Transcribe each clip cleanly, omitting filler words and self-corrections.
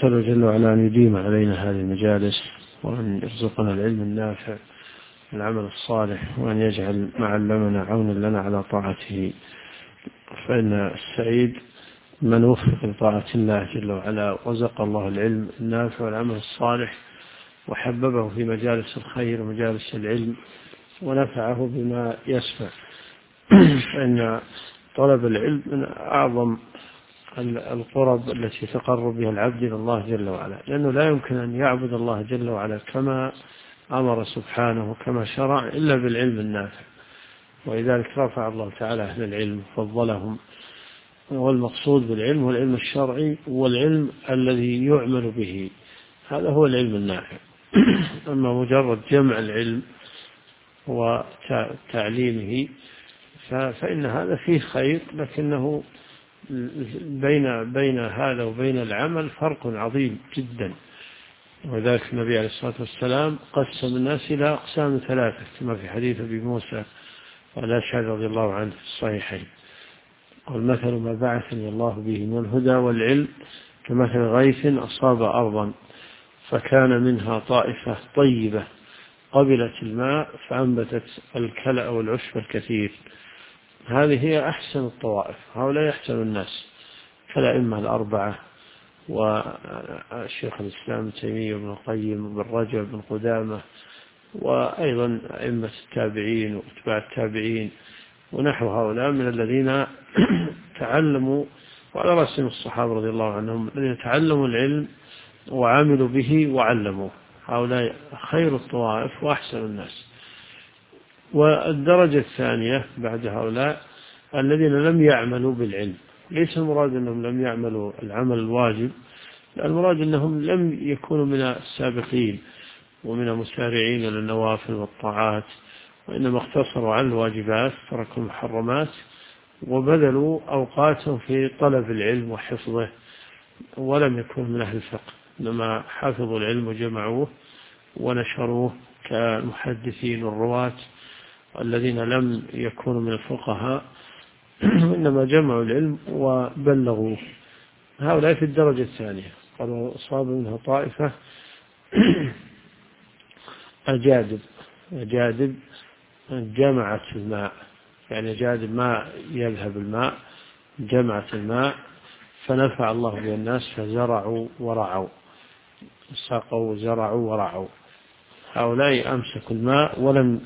نسأل جل وعلا أن يديم علينا هذه المجالس، وأن يرزقنا العلم النافع والعمل الصالح، وأن يجعل ما علمنا عونا لنا على طاعته. فإن السعيد من وفق لطاعة الله جل وعلا، وزق الله العلم النافع والعمل الصالح، وحببه في مجالس الخير ومجالس العلم، ونفعه بما يسمع. فإن طلب العلم من أعظم القرب التي تقرب بها العبد إلى الله جل وعلا، لأنه لا يمكن أن يعبد الله جل وعلا كما أمر سبحانه وكما شرع إلا بالعلم النافع. ولذلك رفع الله تعالى أهل العلم وفضلهم. والمقصود بالعلم هو العلم الشرعي والعلم الذي يعمل به، هذا هو العلم النافع. أما مجرد جمع العلم وتعليمه فإن هذا فيه خير، لكنه بين هذا وبين العمل فرق عظيم جدا. وذلك النبي عليه الصلاة والسلام قسم الناس إلى أقسام ثلاثة، كما في حديث أبي موسى والأشعري رضي الله عنه في الصحيحين: قال: مثل ما بعثني الله به من الهدى والعلم كمثل غيث أصاب أرضا فكان منها طائفة طيبة قبلت الماء فأنبتت الكلأ والعشب الكثير. هذه هي أحسن الطوائف، هؤلاء أحسن الناس، كالأئمة الأربعة والشيخ الإسلام ابن تيمية وابن القيم وابن رجب وابن قدامة، وأيضا أئمة التابعين وأتباع التابعين ونحو هؤلاء من الذين تعلموا، وعلى رأسهم الصحابة رضي الله عنهم الذين تعلموا العلم وعملوا به وعلموه. هؤلاء خير الطوائف وأحسن الناس. والدرجة الثانية بعد هؤلاء الذين لم يعملوا بالعلم. ليس المراد أنهم لم يعملوا العمل الواجب، المراد أنهم لم يكونوا من السابقين ومن المسارعين للنوافل والطاعات، وإنما اقتصروا على الواجبات، تركوا المحرمات، وبذلوا أوقاتهم في طلب العلم وحفظه، ولم يكونوا من أهل الفقه، إنما حفظوا العلم وجمعوه ونشروه كالمحدثين والرواة الذين لم يكونوا من الفقهاء، إنما جمعوا العلم وبلغوه. هؤلاء في الدرجة الثانية. قالوا: أصاب منها طائفة أجادب جمعت الماء، يعني جادب ما يذهب الماء، جمعت الماء فنفع الله بها الناس فزرعوا ورعوا، سقوا وزرعوا ورعوا. هؤلاء أمسكوا الماء ولم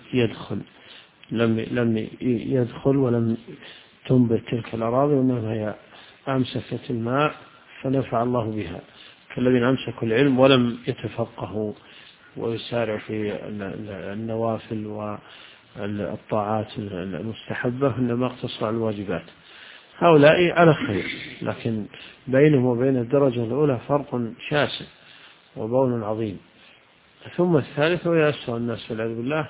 يدخل ولم تنبت تلك الأراضي، وإنما هي أمسكت الماء فنفع الله بها، كالذين أمسكوا العلم ولم يتفقهوا ويسارعوا في النوافل والطاعات المستحبة، إنما اقتصروا على الواجبات. هؤلاء على خير، لكن بينهم وبين الدرجة الأولى فرق شاسع وبون عظيم. ثم الثالث: ويأسر الناس والعياذ بالله،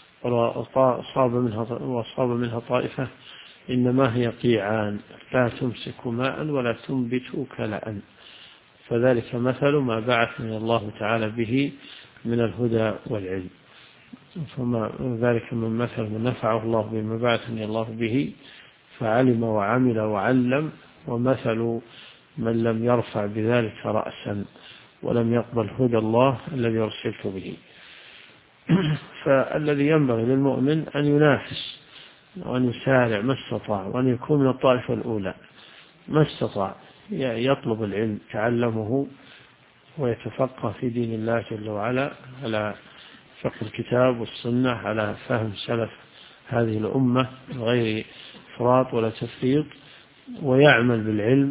وأصاب منها طائفة إنما هي قيعان لا تمسك ماء ولا تنبت كلأ فذلك مثل ما بعثني الله تعالى به من الهدى والعلم. فما ذلك من مثل من نفعه الله بما بعثني الله به فعلم وعمل وعلم، ومثل من لم يرفع بذلك رأسا ولم يقبل هدى الله الذي أرسلت به. فالذي ينبغي للمؤمن أن ينافس وأن يسارع ما استطاع، وأن يكون من الطائفة الأولى ما استطاع، يطلب العلم، تعلمه ويتفقه في دين الله جل وعلا على فقه الكتاب والسنة، على فهم سلف هذه الأمة غير إفراط ولا تفريط، ويعمل بالعلم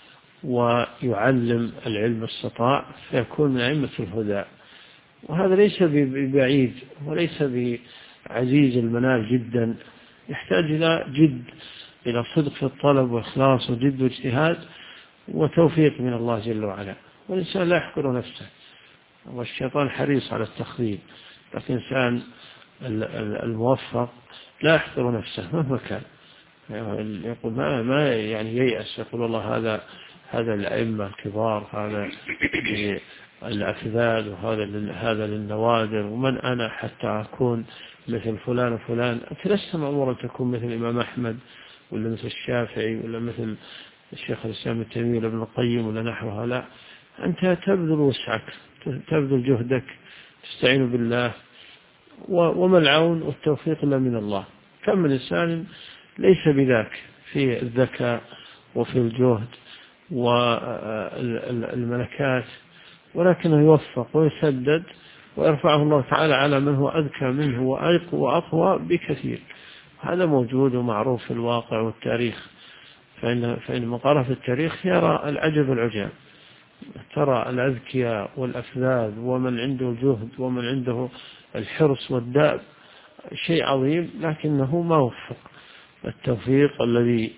ويعلم العلم ما استطاع، فيكون من أئمة الهدى. وهذا ليس ببعيد وليس بعزيز المنال جدا، يحتاج إلى جد، إلى صدق في الطلب وإخلاص وجد واجتهاد وتوفيق من الله جل وعلا. والإنسان لا يحقر نفسه، والشيطان حريص على التخذيل، لكن الإنسان الموفق لا يحقر نفسه مهما كان. يقول ما يعني ييأس، يقول والله هذا الأئمة الكبار، هذا الأفذاذ، وهذا للنوادر، ومن أنا حتى أكون مثل فلان وفلان. أنت لست مأمورا تكون مثل الإمام أحمد ولا مثل الشافعي ولا مثل الشيخ الإسلام ابن تيمية ولا ابن القيم ولا نحوها، لا، أنت تبذل وسعك، تبذل جهدك، تستعين بالله، وما العون والتوفيق إلا من الله. كم من إنسان ليس بذاك في الذكاء وفي الجهد والملكات، ولكنه يوفق ويسدد ويرفعه الله تعالى على من هو أذكى منه وأقوى بكثير. هذا موجود ومعروف في الواقع والتاريخ. فإن من قرأ في التاريخ يرى العجب العجاب، ترى الأذكياء والأفذاذ ومن عنده الجهد ومن عنده الحرص والدأب شيء عظيم، لكنه ما وفق التوفيق الذي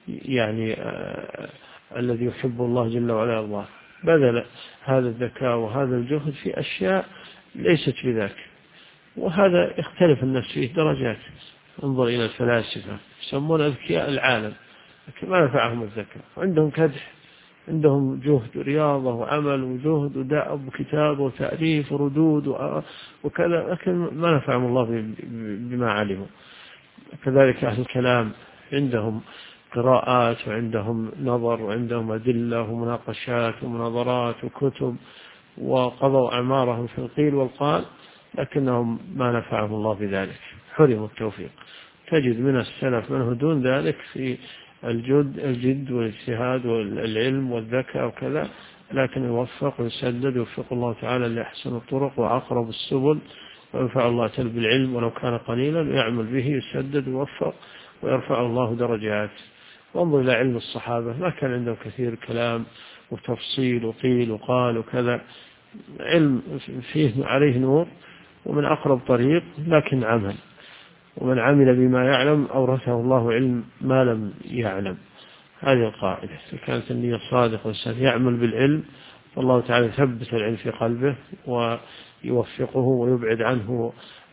الذي يحب الله جل وعلا. الله بذل هذا الذكاء وهذا الجهد في أشياء ليست بذاك، وهذا يختلف الناس فيه درجات. انظر إلى الفلاسفة يسمون أذكياء العالم، لكن ما نفعهم الذكاء، عندهم كدح، عندهم جهد ورياضة وعمل وجهد ودأب وكتاب وتأليف وردود وكذا، لكن ما نفعهم الله بما علموا. كذلك أهل الكلام عندهم قراءات وعندهم نظر وعندهم أدلة ومناقشات ومناظرات وكتب، وقضوا أعمارهم في القيل والقال، لكنهم ما نفعهم الله بذلك، حرموا التوفيق. تجد من السلف من هو دون ذلك في الجد والاجتهاد والعلم والذكاء وكذا، لكن يوفق ويسدد ويوفق الله تعالى لأحسن الطرق وأقرب السبل، وينفع الله بالعلم ولو كان قليلا، ويعمل به يسدد ويوفق ويرفع الله درجات. وانظر إلى علم الصحابة، ما كان عندهم كثير كلام وتفصيل وقيل وقال وكذا، علم فيه عليه نور ومن أقرب طريق، لكن عمل، ومن عمل بما يعلم أورثه الله علم ما لم يعلم. هذه القاعدة. كانت النية صادقة والإنسان يعمل بالعلم، فالله تعالى يثبت العلم في قلبه ويوفقه ويبعد عنه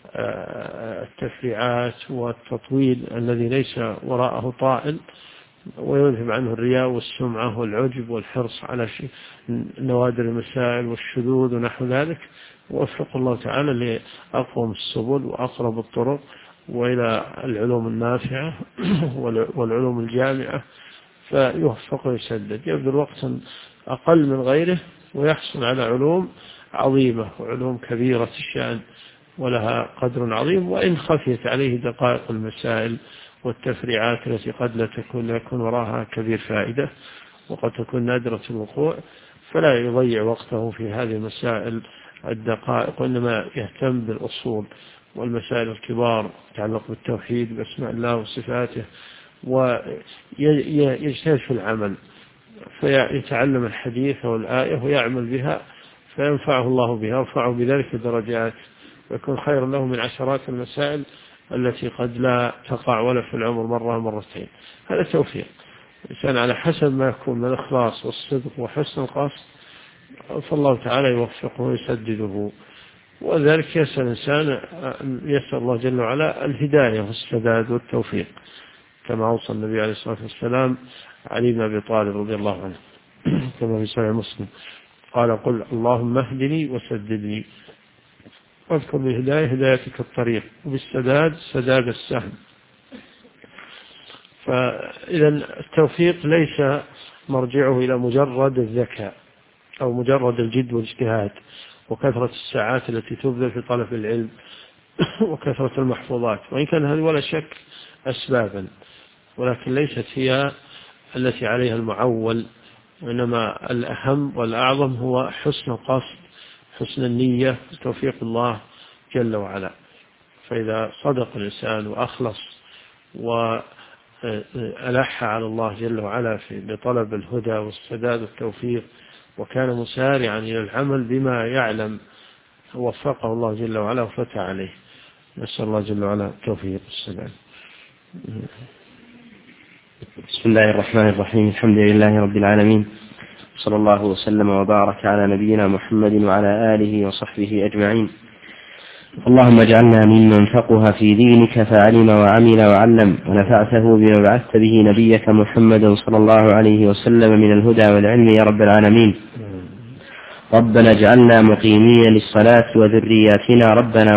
التفريعات والتطويل الذي ليس وراءه طائل، ويذهب عنه الرياء والسمعة والعجب والحرص على نوادر المسائل والشذوذ ونحو ذلك. ووفق الله تعالى لأقوم السبل وأقرب الطرق وإلى العلوم النافعة والعلوم الجامعة، فيوفق ويسدد، يبذل وقتا أقل من غيره ويحصل على علوم عظيمة وعلوم كبيرة الشأن ولها قدر عظيم، وإن خفيت عليه دقائق المسائل والتفريعات التي قد لا يكون وراها كبير فائدة وقد تكون نادرة الوقوع، فلا يضيع وقته في هذه المسائل الدقائق، وإنما يهتم بالأصول والمسائل الكبار تتعلق بالتوحيد بأسماء الله وصفاته، ويجتهد في العمل فيتعلم الحديث والآية ويعمل بها، فينفعه الله بها ويرفعه بذلك الدرجات، ويكون خيرا له من عشرات المسائل التي قد لا تقع ولا في العمر مرة مرتين. هذا توفيق الإنسان على حسب ما يكون من الإخلاص والصدق وحسن القصد، فالله تعالى يوفقه ويسدده. وذلك يسأل الإنسان يسأل الله جل وعلا الهداية والسداد والتوفيق، كما أوصى النبي عليه الصلاة والسلام علي بن أبي طالب رضي الله عنه كما في صحيح مسلم قال: قل اللهم اهدني وسددني، واذكر بالهداية هدايتك الطريق، وبالسداد سداد السهم. فإذا التوفيق ليس مرجعه إلى مجرد الذكاء أو مجرد الجد والاجتهاد وكثرة الساعات التي تبذل في طلب العلم وكثرة المحفوظات، وإن كان هذه ولا شك أسبابا، ولكن ليست هي التي عليها المعول، وإنما الأهم والأعظم هو حسن القصد، حسن النية، توفيق الله جل وعلا. فإذا صدق الإنسان وأخلص وألح على الله جل وعلا بطلب الهدى والسداد والتوفيق، وكان مسارعا إلى العمل بما يعلم، وفقه الله جل وعلا وفتح عليه. نسأل الله جل وعلا التوفيق والسداد. بسم الله الرحمن الرحيم. الحمد لله رب العالمين، صلى الله وسلم وبارك على نبينا محمد وعلى آله وصحبه أجمعين. اللهم اجعلنا ممن فقه في دينك فعلم وعمل وعلم، ونفعته بما بعثت به نبيك محمد صلى الله عليه وسلم من الهدى والعلم يا رب العالمين. ربنا اجعلنا مقيمين للصلاة وذرياتنا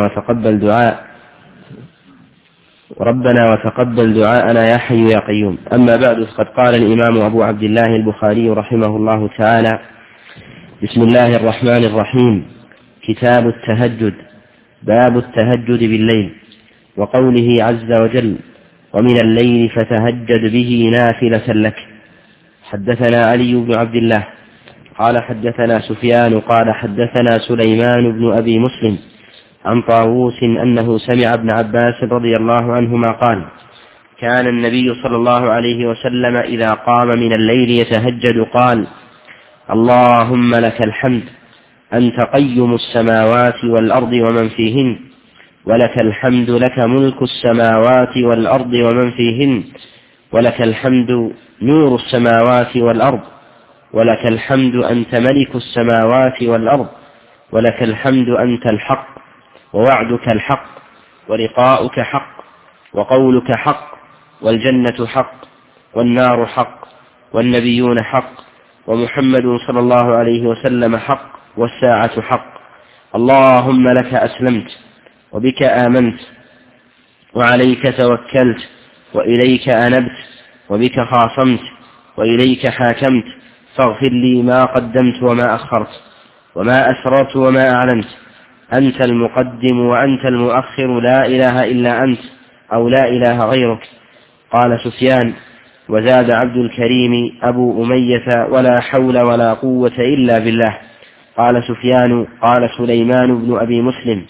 ربنا وتقبل دعاءنا يا حي يا قيوم. أما بعد، فقد قال الإمام أبو عبد الله البخاري رحمه الله تعالى: بسم الله الرحمن الرحيم. كتاب التهجد. باب التهجد بالليل، وقوله عز وجل: ومن الليل فتهجد به نافلة لك. حدثنا علي بن عبد الله قال حدثنا سفيان قال حدثنا سليمان بن أبي مسلم عن طاووس أنه سمع ابن عباس رضي الله عنهما قال: كان النبي صلى الله عليه وسلم إذا قام من الليل يتهجد قال: اللهم لك الحمد، أنت قيم السماوات والأرض ومن فيهن، ولك الحمد، لك ملك السماوات والأرض ومن فيهن، ولك الحمد نور السماوات والأرض، ولك الحمد أنت ملك السماوات والأرض، ولك الحمد أنت الحق، ووعدك الحق، ولقاؤك حق، وقولك حق، والجنة حق، والنار حق، والنبيون حق، ومحمد صلى الله عليه وسلم حق، والساعة حق. اللهم لك أسلمت، وبك آمنت، وعليك توكلت، وإليك أنبت، وبك خاصمت، وإليك حاكمت، فاغفر لي ما قدمت وما أخرت، وما أسررت وما أعلنت، أنت المقدم وأنت المؤخر، لا إله إلا أنت، أو لا إله غيرك. قال سفيان: وزاد عبد الكريم أبو أمية: ولا حول ولا قوة إلا بالله. قال سفيان: قال سليمان بن أبي مسلم: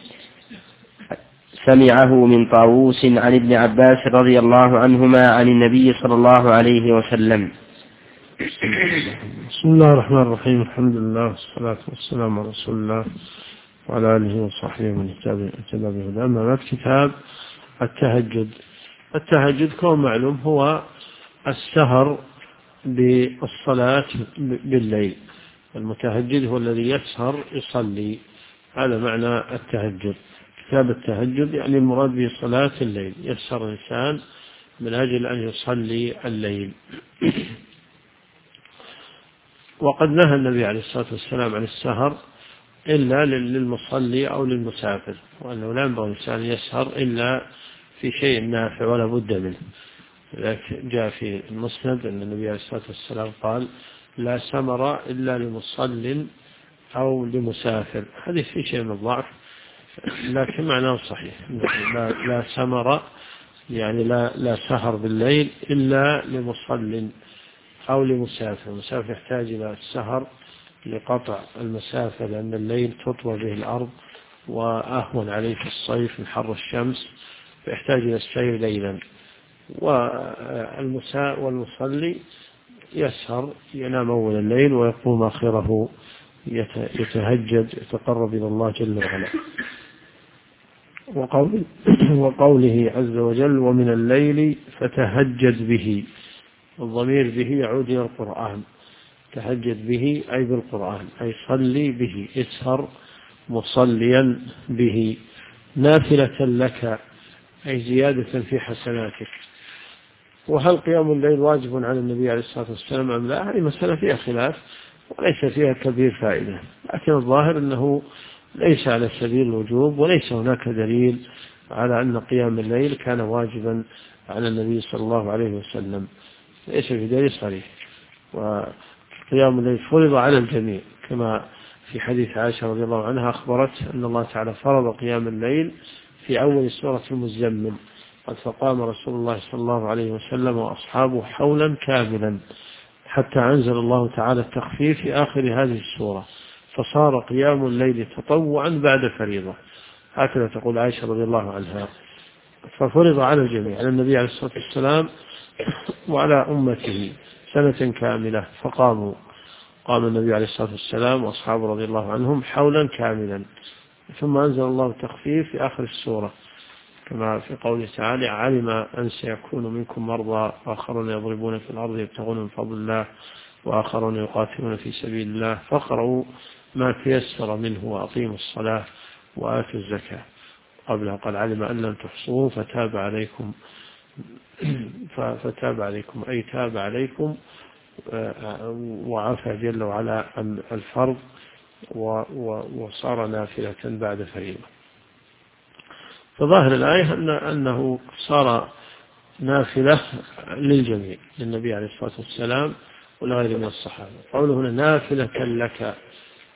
سمعه من طاووس عن ابن عباس رضي الله عنهما عن النبي صلى الله عليه وسلم. بسم الله الرحمن الرحيم. الحمد لله والصلاة والسلام على رسول الله وعلى آله وصحبه من اهتدى بهداه. أما بعد، كتاب التهجد. التهجد كما معلوم هو السهر بالصلاة بالليل. المتهجد هو الذي يسهر يصلي، هذا معنى التهجد. كتاب التهجد يعني المراد به صلاة الليل، يسهر الإنسان من أجل أن يصلي الليل. وقد نهى النبي عليه الصلاة والسلام عن السهر إلا للمصلي أو للمسافر، وأنه لا ينبغي الإنسان يسهر إلا في شيء نافع ولا بد منه. لكن جاء في المسند أن النبي عليه الصلاة والسلام قال: لا سمر إلا لمصل أو لمسافر. حديث فيه شيء من الضعف، لكن معناه صحيح. لا سمر يعني لا سهر بالليل إلا لمصل أو لمسافر. المسافر يحتاج إلى السهر لقطع المسافة، لأن الليل تطوى به الأرض وأهون عليه في الصيف من حر الشمس، فيحتاج إلى السير ليلا. والمصلي يسهر، ينام أول الليل ويقوم آخره يتهجد، يتقرب إلى الله جل وعلا. وقوله عز وجل: ومن الليل فتهجد به. الضمير به يعود إلى القرآن. تهجد به أي بالقرآن، أي صلي به، اسهر مصليا به، نافلة لك أي زيادة في حسناتك. وهل قيام الليل واجب على النبي عليه الصلاة والسلام أم لا؟ هذه مسألة فيها خلاف وليس فيها كبير فائدة، لكن الظاهر أنه ليس على سبيل الوجوب، وليس هناك دليل على أن قيام الليل كان واجبا على النبي صلى الله عليه وسلم، ليس في دليل صريح. وقيام الليل فرض على الجميع، كما في حديث عائشة رضي الله عنها أخبرت أن الله تعالى فرض قيام الليل في أول سورة المزمل: قد فقام رسول الله صلى الله عليه وسلم وأصحابه حولا كاملا، حتى أنزل الله تعالى التخفيف في آخر هذه السورة، فصار قيام الليل تطوعا بعد فريضة. هكذا تقول عائشة رضي الله عنها. ففرض على الجميع، على النبي عليه الصلاة والسلام وعلى أمته سنة كاملة، قام النبي عليه الصلاة والسلام وأصحابه رضي الله عنهم حولا كاملا، ثم أنزل الله التخفيف في آخر السورة، كما في قوله تعالى: علم أن سيكون منكم مرضى وآخرون يضربون في الأرض يبتغون من فضل الله وآخرون يقاتلون في سبيل الله فاقرؤوا ما تيسر منه وأقيموا الصلاة وآتوا الزكاة. قبلها قال: علم أن لن تحصوه فتاب عليكم أي تاب عليكم وعفى جل وعلا عن الفرض وصار نافلة بعد فريضة. فظاهر الآية أنه صار نافلة للجميع، للنبي عليه الصلاة والسلام ولغيره من الصحابة. قوله هنا نافلة لك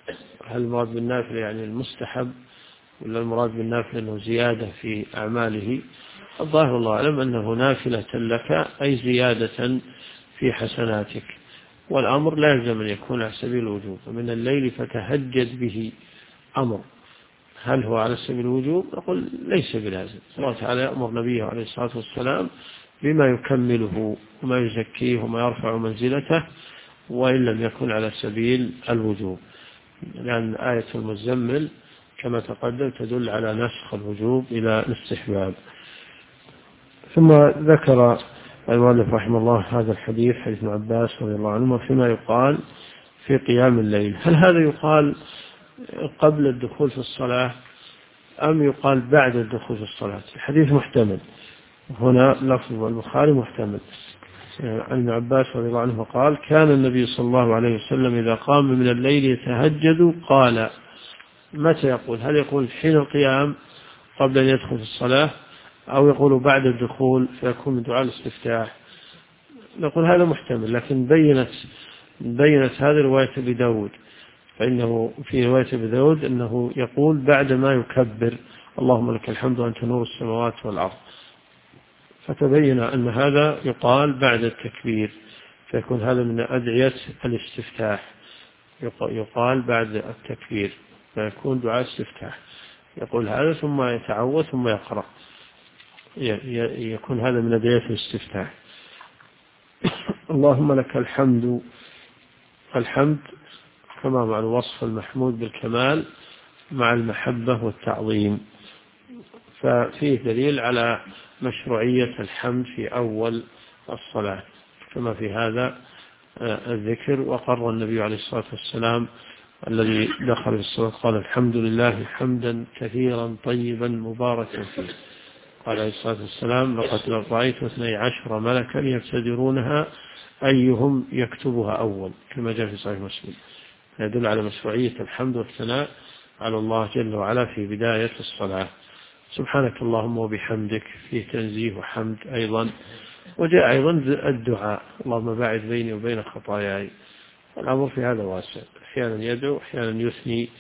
هل المراد بالنافلة يعني المستحب ولا المراد بالنافلة أنه زيادة في أعماله؟ الظاهر الله أعلم أنه نافلة لك أي زيادة في حسناتك، والأمر لا يلزم أن يكون على سبيل الوجوب. ومن الليل فتهجد به أمر، هل هو على سبيل الوجوب؟ نقول ليس بلازم. الله تعالى يأمر نبيه عليه الصلاة والسلام بما يكمله وما يزكيه وما يرفع منزلته، وإن لم يكن على سبيل الوجوب، لأن آية المزمل كما تقدم تدل على نسخ الوجوب إلى الاستحباب. ثم ذكر المؤلف رحمه الله هذا الحديث، حديث ابن عباس رضي الله عنهما، فيما يقال في قيام الليل. هل هذا يقال قبل الدخول في الصلاة أم يقال بعد الدخول في الصلاة؟ الحديث محتمل، هنا لفظ البخاري محتمل. عن ابن عباس رضي الله عنه قال: كان النبي صلى الله عليه وسلم إذا قام من الليل يتهجد قال. متى يقول؟ هل يقول حين القيام قبل أن يدخل في الصلاة، أو يقول بعد الدخول فيكون من دعاء الاستفتاح؟ نقول هذا محتمل، لكن بينت هذه رواية أبي داود، فإنه في رواية أبي داود أنه يقول بعد ما يكبر: اللهم لك الحمد أنت نور السماوات والأرض. فتبين أن هذا يقال بعد التكبير، فيكون هذا من أدعية الاستفتاح، يقال بعد التكبير، فيكون دعاء استفتاح، يقول هذا ثم يتعوذ ثم يقرأ، يكون هذا من أدعية الاستفتاح. اللهم لك الحمد، الحمد كما مع الوصف المحمود بالكمال مع المحبة والتعظيم، ففيه دليل على مشروعية الحمد في أول الصلاة كما في هذا الذكر. وقر النبي عليه الصلاة والسلام الذي دخل في الصلاة قال: الحمد لله حمدا كثيرا طيبا مباركا فيه. قال عليه الصلاة والسلام: لقد رأيت 12 ملكا يبتدرونها أيهم يكتبها أول، كما جاء في صحيح مسلم. يدل على مشروعية الحمد والثناء على الله جل وعلا في بداية الصلاة. سبحانك اللهم وبحمدك فيه تنزيه وحمد أيضا. وجاء أيضا الدعاء: اللهم باعد بيني وبين خطاياي. الأمر في هذا واسع، أحيانا يدعو أحيانا يثني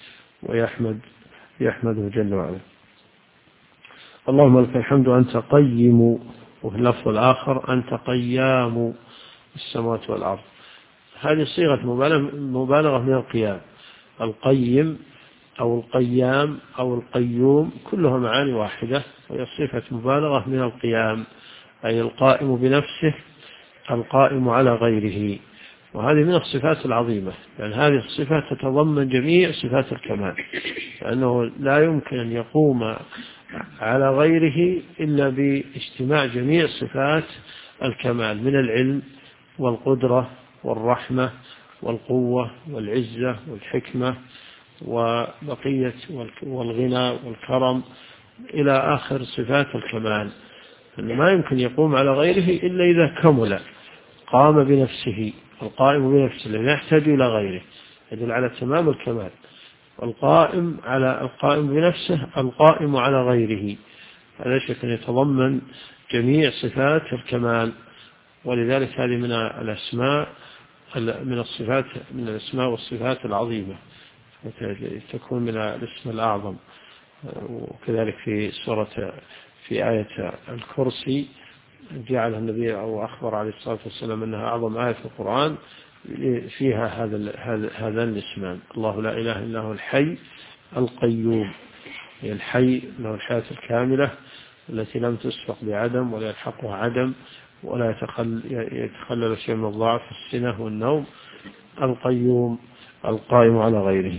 يحمده جل وعلا. اللهم لك الحمد أنت قيم، وفي اللفظ الآخر أنت قيام السماوات والأرض. هذه صيغة مبالغة من القيام. القيم أو القيام أو القيوم كلها معاني واحدة، وهي صفة مبالغة من القيام، أي القائم بنفسه القائم على غيره. وهذه من الصفات العظيمة، لأن هذه الصفة تتضمن جميع صفات الكمال، لأنه لا يمكن أن يقوم على غيره إلا باجتماع جميع صفات الكمال من العلم والقدرة والرحمة والقوة والعزة والحكمة وبقية والغنى والكرم إلى آخر صفات الكمال. أنه ما يمكن يقوم على غيره إلا إذا كمل، قام بنفسه. القائم بنفسه لا يحتاج إلى غيره، يدل على تمام الكمال. القائم بنفسه القائم على غيره، هذا شيء يتضمن جميع صفات الكمال. ولذلك هذه من الأسماء من الأسماء والصفات العظيمة، تكون من الاسم الأعظم. وكذلك في آية الكرسي جعل النبي أو أخبر عليه الصلاة والسلام أنها أعظم آية في القرآن، فيها هذا الاسمان: الله لا إله إلا هو الحي القيوم. هي الحي له الحياة الكاملة التي لم تسبق بعدم ولا يلحقها عدم ولا يتخلل شيء من الضعف السنة والنوم. القيوم القائم على غيره.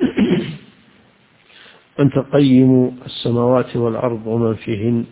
أنت قيم السماوات والأرض ومن فيهن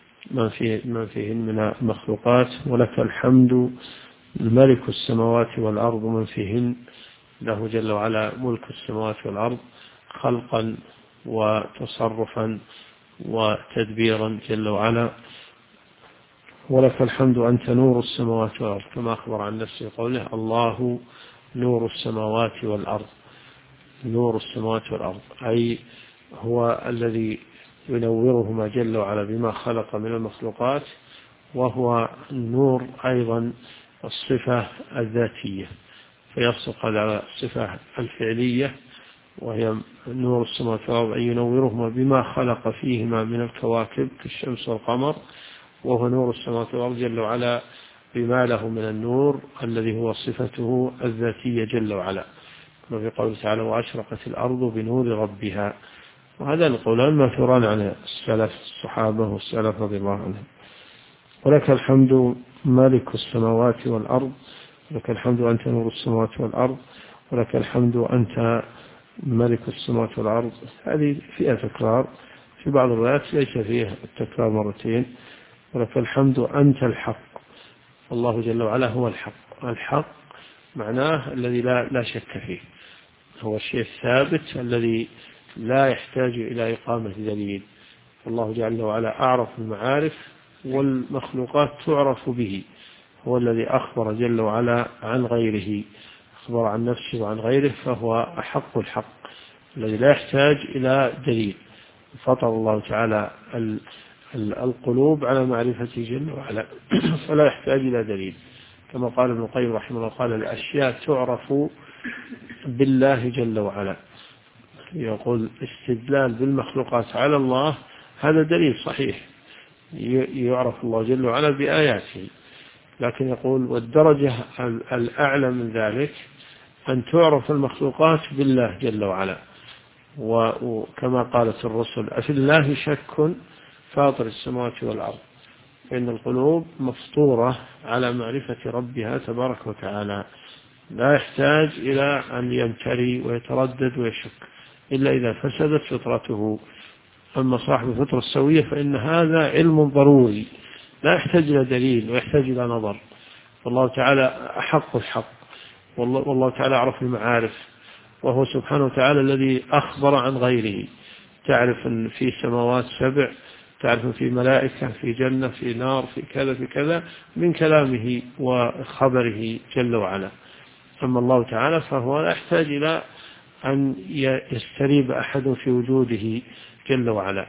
من المخلوقات، ولك الحمد ملك السماوات والأرض ومن فيهن، له جل وعلا ملك السماوات والأرض خلقا وتصرفا وتدبيرا جل وعلا. ولك الحمد أنت نور السماوات والأرض، كما أخبر عن نفسه قوله: الله نور السماوات والأرض. نور السماوات والأرض أي هو الذي ينورهما جل وعلا بما خلق من المخلوقات، وهو النور أيضا الصفة الذاتية، فيصدق على الصفة الفعلية وهي نور السماوات والأرض أن ينورهما بما خلق فيهما من الكواكب كالشمس والقمر، وهو نور السماوات والأرض جل وعلا بما له من النور الذي هو صفته الذاتية جل وعلا، وفي قوله تعالى وأشرقت الأرض بنور ربها. وهذا القولان ماثوران عن السلف الصحابة والسلف رضي الله عنهم. ولك الحمد مالك السماوات والأرض، ولك الحمد أنت نور السماوات والأرض، ولك الحمد أنت ملك السماوات والأرض. هذه فيها تكرار، في بعض الروايات ليس فيها التكرار مرتين. ولك الحمد أنت الحق، الله جل وعلا هو الحق. الحق معناه الذي لا شك فيه، هو الشيء الثابت الذي لا يحتاج إلى إقامة دليل. الله جل وعلا أعرف المعارف، والمخلوقات تعرف به. هو الذي أخبر جل وعلا عن غيره، أخبر عن نفسه وعن غيره، فهو أحق الحق الذي لا يحتاج إلى دليل. فطر الله تعالى القلوب على معرفته جل وعلا فلا يحتاج إلى دليل، كما قال ابن القيم رحمه الله قال الأشياء تعرف بالله جل وعلا. يقول استدلال بالمخلوقات على الله هذا دليل صحيح، يعرف الله جل وعلا بآياته، لكن يقول والدرجة الأعلى من ذلك أن تعرف المخلوقات بالله جل وعلا. وكما قالت الرسل أفي الله شك فاطر السماوات والأرض، فإن القلوب مفطورة على معرفة ربها تبارك وتعالى، لا يحتاج إلى أن يمتري ويتردد ويشك إلا إذا فسدت فطرته. أما صاحب الفطرة السوية فإن هذا علم ضروري لا يحتاج إلى دليل ويحتاج إلى نظر. والله تعالى أحق الحق، والله تعالى أعرف المعارف، وهو سبحانه وتعالى الذي أخبر عن غيره. تعرف أن في سماوات 7، تعرف في ملائكة، في جنة، في نار، في كذا في كذا، من كلامه وخبره جل وعلا. أما الله تعالى فهو لا يحتاج إلى أن يستريب أحد في وجوده جل وعلا،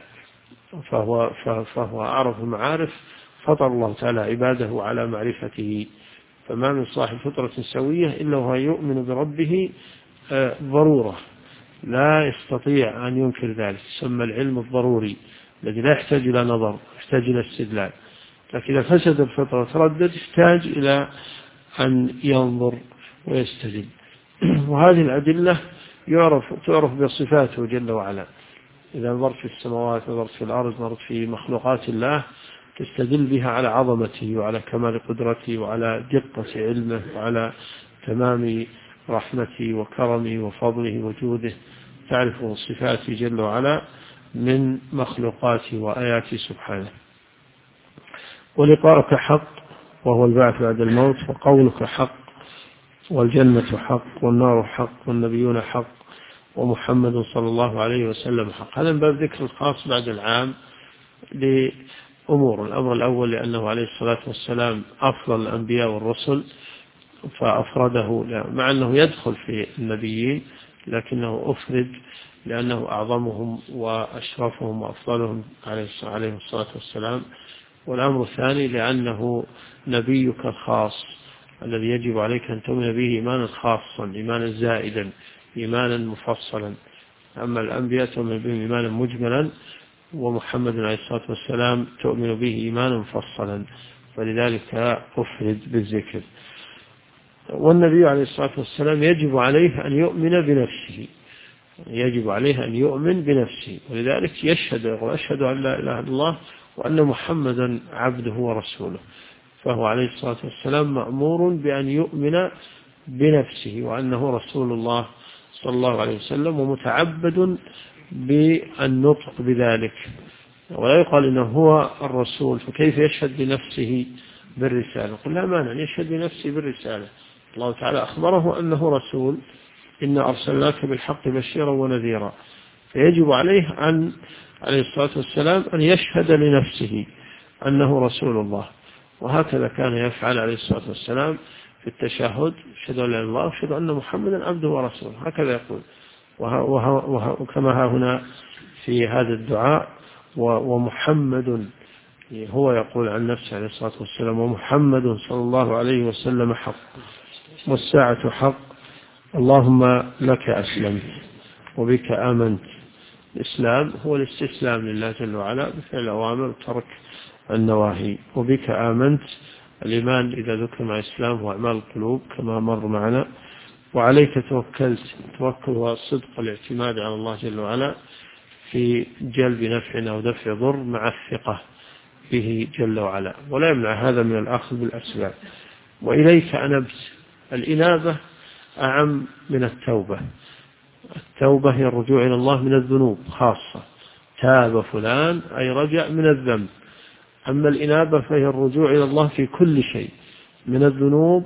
فهو أعرف المعارف. فطر الله تعالى عباده على معرفته، فما من صاحب فطرة سوية إلا وهو يؤمن بربه ضرورة، لا يستطيع أن ينكر ذلك. يسمى العلم الضروري الذي لا يحتاج إلى نظر، يحتاج إلى استدلال. لكن إذا فسد الفطرة تردد يحتاج إلى أن ينظر ويستدل. وهذه الأدلة تعرف بصفاته جل وعلا. إذا نظرت في السماوات، نظرت في الأرض، نظرت في مخلوقات الله، تستدل بها على عظمته وعلى كمال قدرته وعلى دقة علمه وعلى تمام رحمته وكرمه وفضله وجوده. تعرف صفاته جل وعلا من مخلوقاته وآياته سبحانه. ولقاءك حق وهو البعث بعد الموت، وقولك حق، والجنة حق، والنار حق، والنبيون حق، ومحمد صلى الله عليه وسلم حق. هذا من باب ذكر الخاص بعد العام لأمور. الأمر الأول لأنه عليه الصلاة والسلام أفضل الأنبياء والرسل فأفرده، مع أنه يدخل في النبيين لكنه أفرد لأنه أعظمهم وأشرفهم وأفضلهم عليه الصلاة والسلام. والأمر الثاني لأنه نبيك الخاص الذي يجب عليك أن تؤمن به إيمانا خاصا، إيمانا زائدا، إيمانا مفصلا. أما الأنبياء تؤمن بهم إيمانا مجملا، ومحمد عليه الصلاة والسلام تؤمن به إيمانا مفصلا، فلذلك أفرد بالذكر. والنبي عليه الصلاة والسلام يجب عليه أن يؤمن بنفسه، يجب عليه أن يؤمن بنفسه، ولذلك يشهد وأشهد أن لا إله إلا الله وأن محمدا عبده ورسوله. فهو عليه الصلاة والسلام مأمور بأن يؤمن بنفسه وأنه رسول الله صلى الله عليه وسلم، ومتعبد بالنطق بذلك. ولا يقال إنه هو الرسول فكيف يشهد بنفسه بالرسالة؟ قل لا مانع يشهد بنفسه بالرسالة. الله تعالى أخبره أنه رسول، إنا أرسلناك بالحق بشيرا ونذيرا، فيجب عليه عليه الصلاة والسلام أن يشهد لنفسه أنه رسول الله. وهكذا كان يفعل عليه الصلاة والسلام في التشهد، أشهد أن لا إله إلا الله وأشهد أن محمدا عبده ورسوله، هكذا يقول. وكما ها هنا في هذا الدعاء ومحمد، هو يقول عن نفسه عليه الصلاة والسلام ومحمد صلى الله عليه وسلم حق، والساعة حق، اللهم لك أسلمت وبك آمنت. الإسلام هو الاستسلام لله جل وعلا بفعل الأوامر وترك النواهي. وبك آمنت، الإيمان إذا ذكر مع الإسلام هو أعمال القلوب كما مر معنا. وعليك توكلت، توكل هو صدق الاعتماد على الله جل وعلا في جلب نفع أو دفع ضر مع الثقة به جل وعلا، ولا يمنع هذا من الأخذ بالأسباب. وإليك أنبت، الإنابة أعم من التوبة. التوبة هي الرجوع إلى الله من الذنوب خاصة، تاب فلان أي رجع من الذنب. أما الإنابة فهي الرجوع إلى الله في كل شيء من الذنوب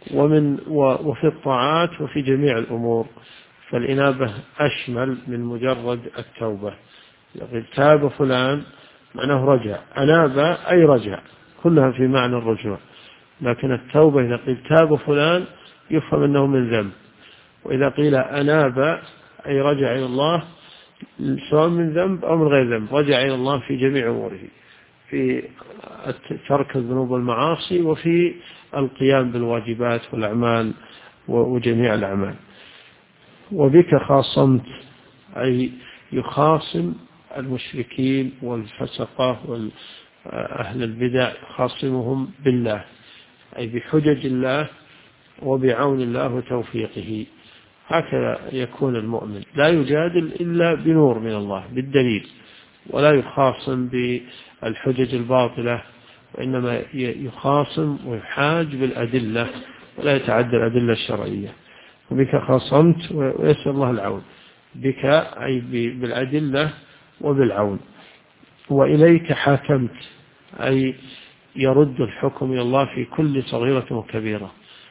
وفي الطاعات وفي جميع الأمور. فالإنابة أشمل من مجرد التوبة. يقول تاب فلان معناه رجع، أناب أي رجع، كلها في معنى الرجوع. لكن التوبة إذا قيل تاب فلان يفهم أنه من ذنب، وإذا قيل أناب أي رجع إلى الله سواء من ذنب أو من غير ذنب، رجع إلى الله في جميع أموره، في ترك الذنوب والمعاصي وفي القيام بالواجبات والأعمال وجميع الأعمال. وبك خاصمت أي يخاصم المشركين والفسقة وأهل البدع، خاصمهم بالله أي بحجج الله وبعون الله وتوفيقه. هكذا يكون المؤمن، لا يجادل إلا بنور من الله بالدليل، ولا يخاصم بالحجج الباطلة، وإنما يخاصم ويحاج بالأدلة ولا يتعدى الأدلة الشرعية. وبك خاصمت ويسأل الله العون، بك أي بالأدلة وبالعون. وإليك حاكمت أي يرد الحكم إلى الله في كل صغيرة وكبيرة،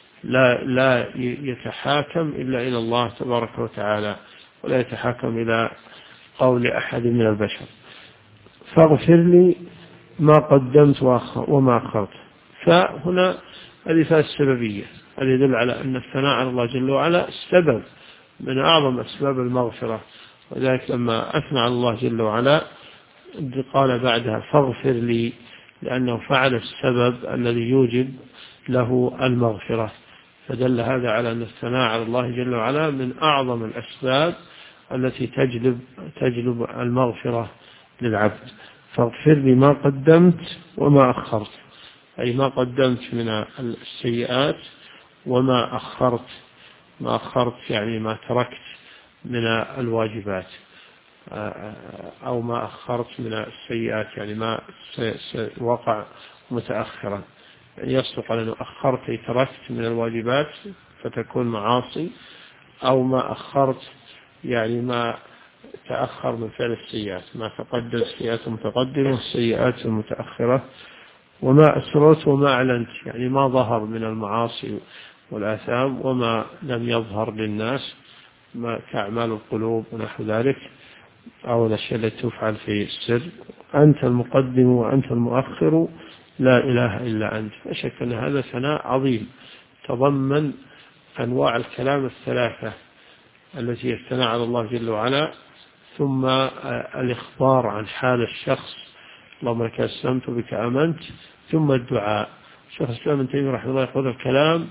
لا يتحاكم إلا إلى الله تبارك وتعالى، ولا يتحاكم إلى قول أحد من البشر. فاغفر لي ما قدمت وما أخرت. فهنا هذه فاء السببية، هذا يدل على أن الثناء على الله جل وعلا سبب من أعظم أسباب المغفرة. وذلك لما أثنى على الله جل وعلا قال بعدها فاغفر لي، لأنه فعل السبب الذي يوجب له المغفرة. فدل هذا على أن الثناء على الله جل وعلا من أعظم الأسباب التي تجلب المغفرة للعبد. فاغفر لي ما قدمت وما أخرت، أي ما قدمت من السيئات وما أخرت. ما أخرت يعني ما تركت من الواجبات، أو ما أخرت من السيئات يعني ما وقع متأخرا. يعني يصدق على أنه أخرت أي تركت من الواجبات فتكون معاصي، أو ما أخرت يعني ما تأخر من فعل السيئات، ما تقدم السيئات المتقدمة والسيئات المتأخرة. وما أسررت وما أعلنت يعني ما ظهر من المعاصي والآثام وما لم يظهر للناس، ما كأعمال القلوب ونحو ذلك، أو الأشياء التي تفعل في السر. أنت المقدم وأنت المؤخر لا إله إلا أنت. لا شك أن هذا ثناء عظيم تضمن أنواع الكلام الثلاثة التي يثنى على الله جل وعلا، ثم الإخبار عن حال الشخص اللهم لك أسلمت بك آمنت، ثم الدعاء. شيخ الإسلام ابن تيمية رحمه الله يقول الكلام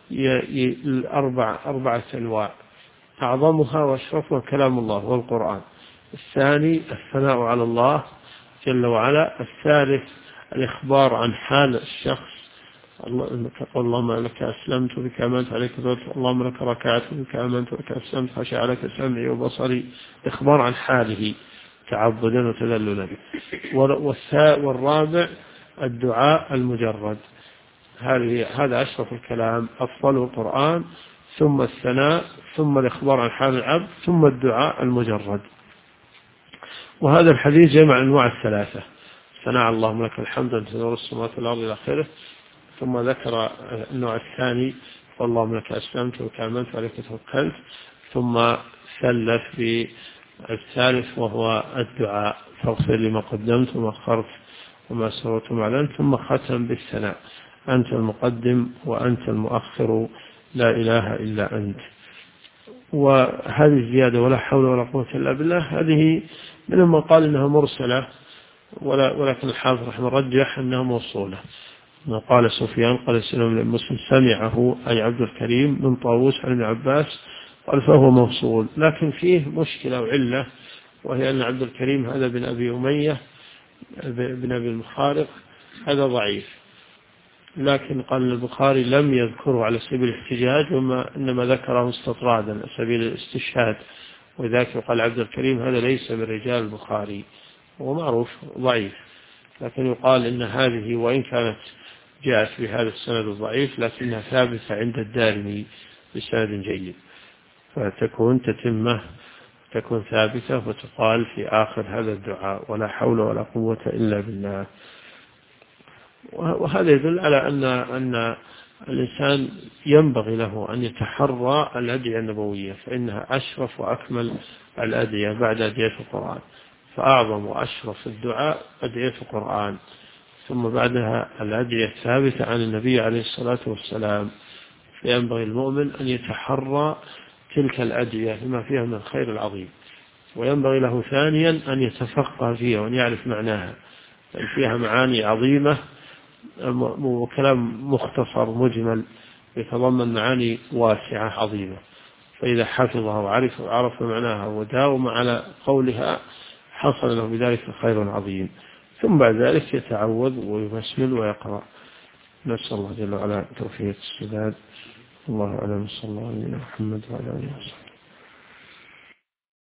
أربعة أنواع، أعظمها وأشرفها كلام الله والقرآن. الثاني الثناء على الله جل وعلا. الثالث الإخبار عن حال الشخص، تقول اللهم لك أسلمت بك آمنت عليك توكلت، اللهم لك ركعت بك آمنت بك أسلمت خشع لك سمعي وبصري، إخبار عن حاله تعبدا وتذللا. والرابع الدعاء المجرد. هذا أشرف الكلام، أفضل القرآن، ثم الثناء، ثم الإخبار عن حال العبد، ثم الدعاء المجرد. وهذا الحديث جمع أنواع الثلاثة، ثناء اللهم لك الحمد أنت نور السماوات والأرض إلى آخره، ثم ذكر النوع الثاني اللهم لك أسلمت وبك آمنت وعليك توكلت، ثم ثلث بالثالث وهو الدعاء فاغفر لي ما قدمت وما أخرت وما سررت وما أعلنت، ثم ختم بالثناء أنت المقدم وأنت المؤخر لا إله إلا أنت. وهذه الزيادة ولا حول ولا قوة إلا بالله هذه منهم من قال إنها مرسلة، ولكن الحافظ رحمه رجح أنها موصولة. قال سفيان قال سلم بن مسلم سمعه أي عبد الكريم من طاووس عن ابن عباس قال فهو موصول، لكن فيه مشكلة وعلة، وهي أن عبد الكريم هذا بن أبي أمية بن أبي المخارق هذا ضعيف، لكن قال البخاري لم يذكره على سبيل الاحتجاج، إنما ذكره استطرادا على سبيل الاستشهاد، وذاك قال عبد الكريم هذا ليس من رجال البخاري، هو معروف ضعيف، لكن يقال إن هذه وإن كانت جاءت بهذا السند الضعيف لكنها ثابتة عند الدارمي بسند جيد، فتكون تتمة، تكون ثابتة، وتقال في آخر هذا الدعاء: ولا حول ولا قوة إلا بالله. وهذا يدل على أن الإنسان ينبغي له أن يتحرى الأدعية النبوية، فإنها أشرف وأكمل الأدعية بعد أدعية القرآن، فأعظم وأشرف الدعاء أدعية القرآن، ثم بعدها الأدعية الثابتة عن النبي عليه الصلاة والسلام. فينبغي المؤمن أن يتحرى تلك الأدعية لما فيها من الخير العظيم، وينبغي له ثانيا أن يتفقه فيها وأن يعرف معناها، لأن فيها معاني عظيمة وكلام مختصر مجمل يتضمن معاني واسعة عظيمة، فإذا حفظها وعرف معناها وداوم على قولها حصل له بذلك خير عظيم. ثم بعد ذلك يتعوذ ويبسمل ويقرأ. نسأل الله جل وعلا توفيق السداد. الله أعلم. صلى الله عليه محمد وعلى آله وسلم.